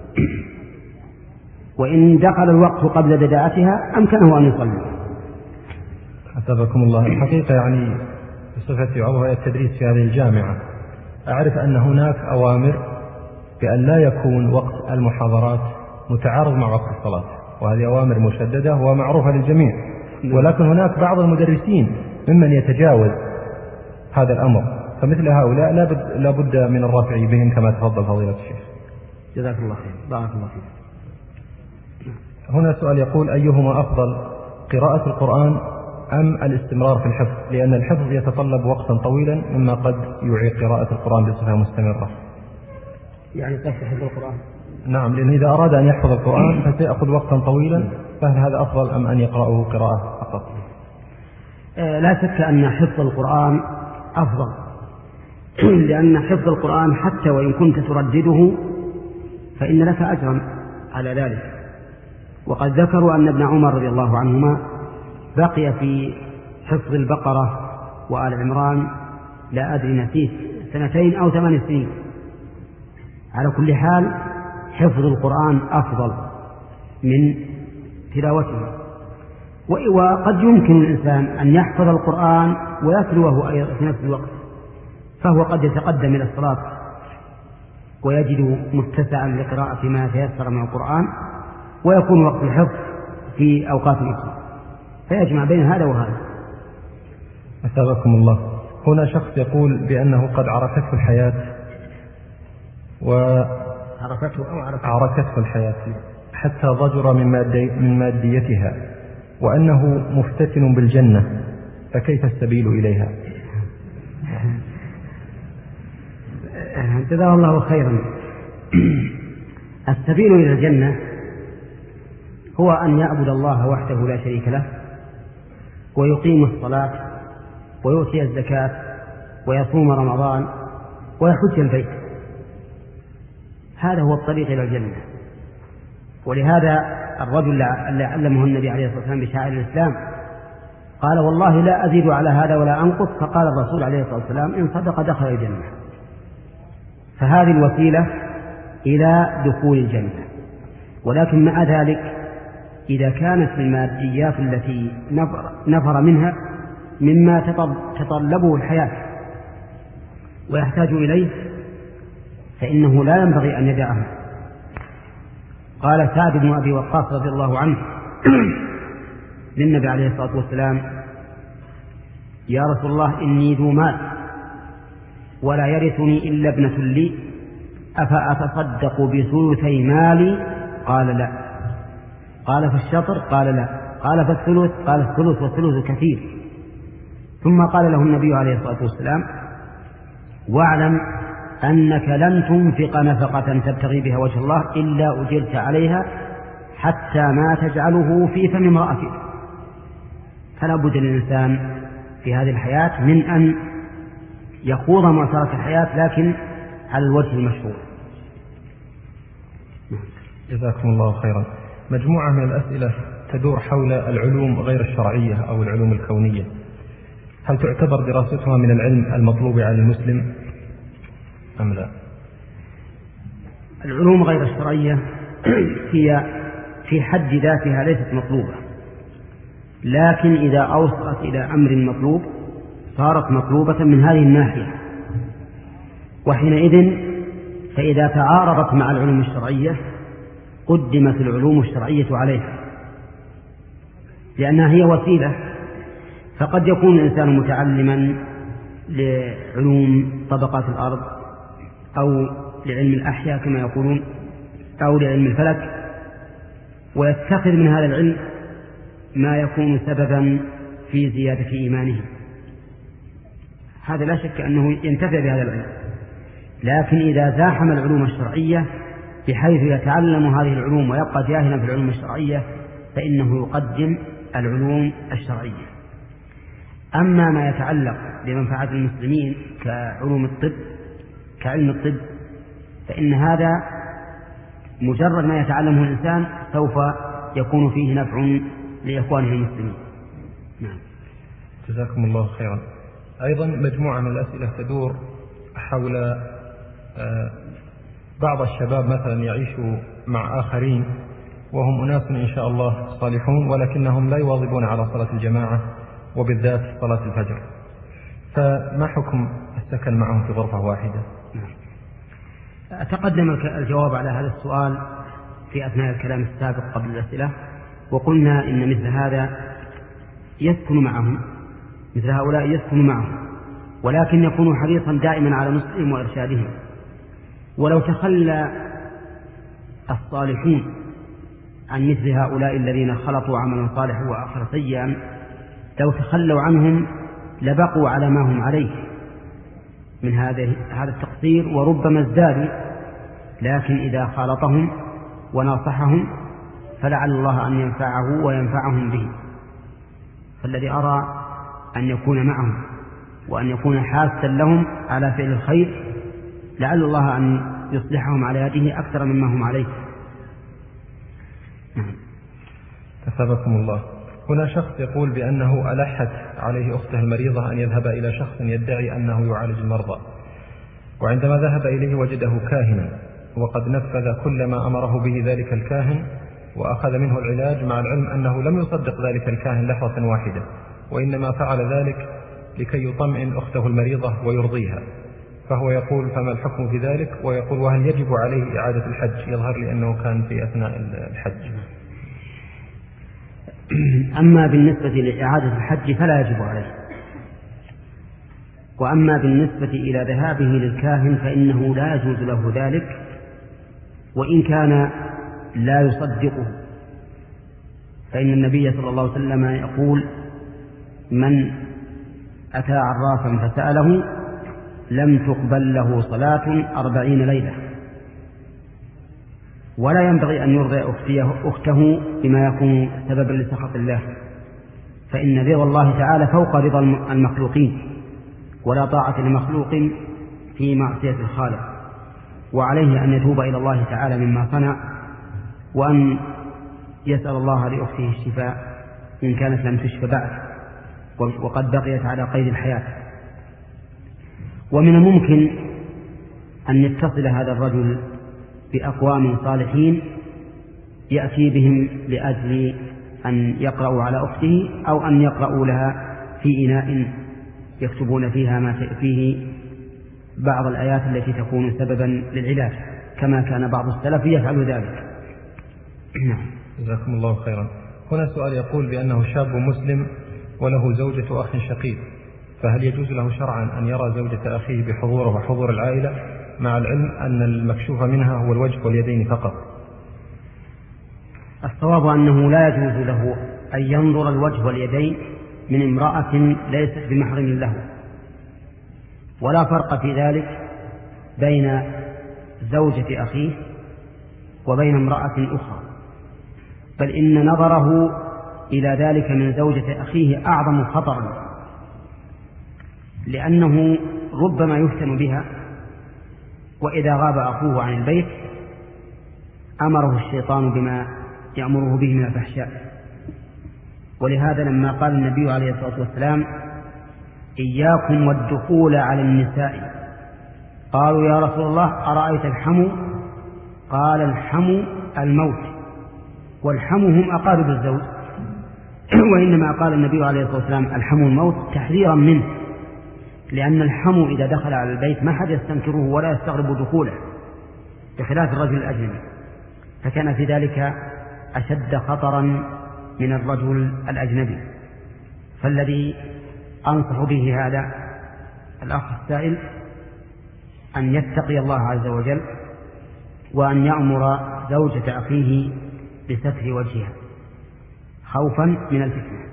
وإن دخل الوقت قبل بدايتها أمكنه أن يصلي. حسبكم الله. الحقيقة يعني بصفتي عضو هيئة التدريس في هذه الجامعة أعرف أن هناك أوامر بأن لا يكون وقت المحاضرات متعارض مع وقت الصلاة، وهذه أوامر مشددة ومعروفة للجميع، ولكن هناك بعض المدرسين ممن يتجاوز هذا الأمر، فمثل هؤلاء لا بد من الرفع بهم كما تفضل فضيلة الشيخ. جزاك الله خير. بارك الله فيك. هنا سؤال يقول: أيهما أفضل، قراءة القرآن أم الاستمرار في الحفظ؟ لأن الحفظ يتطلب وقتا طويلا مما قد يعيق قراءة القرآن بصفة مستمرة. يعني قصد حفظ القرآن؟ نعم، لأن إذا أراد أن يحفظ القرآن فسيأخذ وقتا طويلا، فهل هذا أفضل أم أن يقرأه قراءة فقط؟ لا شك أن حفظ القرآن أفضل، لأن حفظ القرآن حتى وإن كنت تردده فإن لك أجرا على ذلك. وقد ذكروا أن ابن عمر رضي الله عنهما بقي في حفظ البقرة وآل عمران لا أدري نسيت سنتين أو ثمان سنين. على كل حال حفظ القرآن أفضل من تلاوته، وقد يمكن الإنسان أن يحفظ القرآن ويتلوه أيضا في نفس الوقت، فهو قد يتقدم إلى الصلاة ويجد متسعا لقراءة ما تيسر من القرآن، ويكون وقت الحفظ في أوقات أخرى، فيجمع بين هذا وهذا. أثابكم الله. هنا شخص يقول بأنه قد عرفته الحياة و عرفته أو عرفته, عرفته الحياة حتى ضجر من, مادي من ماديتها، وأنه مفتتن بالجنة، فكيف السبيل إليها؟ جزاه الله خيرا. السبيل إلى الجنة هو أن يعبد الله وحده لا شريك له، ويقيم الصلاة، ويؤتي الزكاة، ويصوم رمضان، ويحج البيت. هذا هو الطريق إلى الجنة. ولهذا الرجل الذي علمه النبي عليه الصلاة والسلام بشعائر الإسلام قال: والله لا أزيد على هذا ولا أنقص. فقال الرسول عليه الصلاة والسلام: إن صدق دخل الجنة. فهذه الوسيلة إلى دخول الجنة. ولكن مع ذلك إذا كانت الماديات التي نفر منها مما تطلبه الحياة ويحتاج إليه فإنه لا ينبغي أن يدعه. قال سعد بن أبي وقاص رضي الله عنه للنبي عليه الصلاة والسلام: يا رسول الله، إني ذو مال ولا يرثني إلا ابنة لي، أفأتصدق بثلثي مالي؟ قال لا. قال فالشطر؟ قال لا. قال فالثلث؟ قال الثلث والثلث كثير. ثم قال له النبي عليه الصلاة والسلام: واعلم أنك لن تنفق نفقة تبتغي بها وجه الله إلا أجرت عليها حتى ما تجعله في فم امرأتك. فلا بد للإنسان في هذه الحياة من أن يخوض معترك الحياة، لكن على الوجه المشروع. جزاكم الله خيرا. مجموعة من الأسئلة تدور حول العلوم غير الشرعية أو العلوم الكونية، هل تعتبر دراستها من العلم المطلوب على المسلم أم لا؟ العلوم غير الشرعية هي في حد ذاتها ليست مطلوبة، لكن إذا أوصلت إلى أمر مطلوب صارت مطلوبة من هذه الناحية. وحينئذ فإذا تعارضت مع العلوم الشرعية قدمت العلوم الشرعية عليها، لأنها هي وسيلة. فقد يكون الإنسان متعلما لعلوم طبقات الأرض أو لعلم الأحياء كما يقولون أو لعلم الفلك، ويتخذ من هذا العلم ما يكون سببا في زيادة إيمانه. هذا لا شك أنه ينتفع بهذا العلم. لكن إذا زاحم العلوم الشرعية بحيث يتعلم هذه العلوم ويبقى جاهلا في العلوم الشرعية فإنه يقدم العلوم الشرعية. أما ما يتعلق بمنفعة المسلمين كعلوم الطب كعلم الطب فإن هذا مجرد ما يتعلمه الإنسان سوف يكون فيه نفع لإخوانه المسلمين. نعم. جزاكم الله خيرا. أيضا مجموعة من الأسئلة تدور حول بعض الشباب مثلا يعيش مع آخرين وهم أناس إن شاء الله صالحون، ولكنهم لا يواظبون على صلاة الجماعة وبالذات صلاة الفجر، فما حكم السكن معهم في غرفة واحدة؟ تقدم الجواب على هذا السؤال في أثناء الكلام السابق قبل الأسئلة، وقلنا إن مثل هذا يسكن معهم، مثل هؤلاء يسكن معهم، ولكن يكون حريصا دائما على نصحهم وإرشادهم. ولو تخلى الصالحون عن مثل هؤلاء الذين خلطوا عملا صالحا وآخر سيئا، لو تخلوا عنهم لبقوا على ما هم عليه من هذا هذا التقصير وربما ازدادوا. لكن إذا خالطهم وناصحهم فلعل الله أن ينفعه وينفعهم به. فالذي أرى أن يكون معهم وأن يكون حاسا لهم على فعل الخير لعل الله أن يصلحهم على يده أكثر مما هم عليه. تثابكم الله. هنا شخص يقول بأنه ألحت عليه أخته المريضة أن يذهب إلى شخص يدعي أنه يعالج المرضى، وعندما ذهب إليه وجده كاهنا وقد نفذ كل ما أمره به ذلك الكاهن، وأخذ منه العلاج مع العلم أنه لم يصدق ذلك الكاهن لحظة واحدة، وإنما فعل ذلك لكي يطمئن أخته المريضة ويرضيها، فهو يقول فما الحكم في ذلك؟ ويقول وهل يجب عليه إعادة الحج؟ يظهر لي أنه كان في أثناء الحج. أما بالنسبة لإعادة الحج فلا يجب عليه، وأما بالنسبة إلى ذهابه للكاهن فإنه لا يجوز له ذلك وإن كان لا يصدقه، فإن النبي صلى الله عليه وسلم يقول من أتى عرافا فسأله لم تقبل له صلاة أربعين ليلة. ولا ينبغي أن يرضي أخته بما يكون سببا لسخط الله، فإن رضا الله تعالى فوق رضا المخلوقين، ولا طاعة لمخلوق في معصية الخالق، وعليه أن يتوب إلى الله تعالى مما صنع، وأن يسأل الله لأخته الشفاء إن كانت لم تشف بعد وقد بقيت على قيد الحياة. ومن الممكن أن يتصل هذا الرجل بأقوام صالحين يأتي بهم لأجل أن يقرأوا على أخته أو أن يقرأوا لها في إناء يكتبون فيها ما فيه بعض الآيات التي تكون سببا للعلاج، كما كان بعض السلف يفعل ذلك. جزاكم الله خيرا. هنا سؤال يقول بأنه شاب مسلم وله زوجة أخ شقيق، فهل يجوز له شرعا أن يرى زوجة أخيه بحضوره وحضور العائلة، مع العلم أن المكشوف منها هو الوجه واليدين فقط؟ الصواب أنه لا يجوز له أن ينظر الوجه واليدين من امرأة ليست بمحرم له، ولا فرق في ذلك بين زوجة أخيه وبين امرأة أخرى، بل إن نظره إلى ذلك من زوجة أخيه أعظم خطرا، لأنه ربما يفتن بها، وإذا غاب أخوه عن البيت أمره الشيطان بما يأمره به من الفحشاء. ولهذا لما قال النبي عليه الصلاة والسلام إياكم والدخول على النساء، قالوا يا رسول الله أرأيت الحمو؟ قال الحمو الموت، والحمو هم أقارب الزوج، وإنما قال النبي عليه الصلاة والسلام الحمو الموت تحذيرا منه، لأن الحمو إذا دخل على البيت ما حد يستنكره ولا يستغرب دخوله، بخلاف الرجل الأجنبي، فكان في ذلك أشد خطرا من الرجل الأجنبي. فالذي أنصح به هذا الأخ السائل أن يتقي الله عز وجل، وأن يأمر زوجة أخيه بستر وجهها خوفا من الفتنة.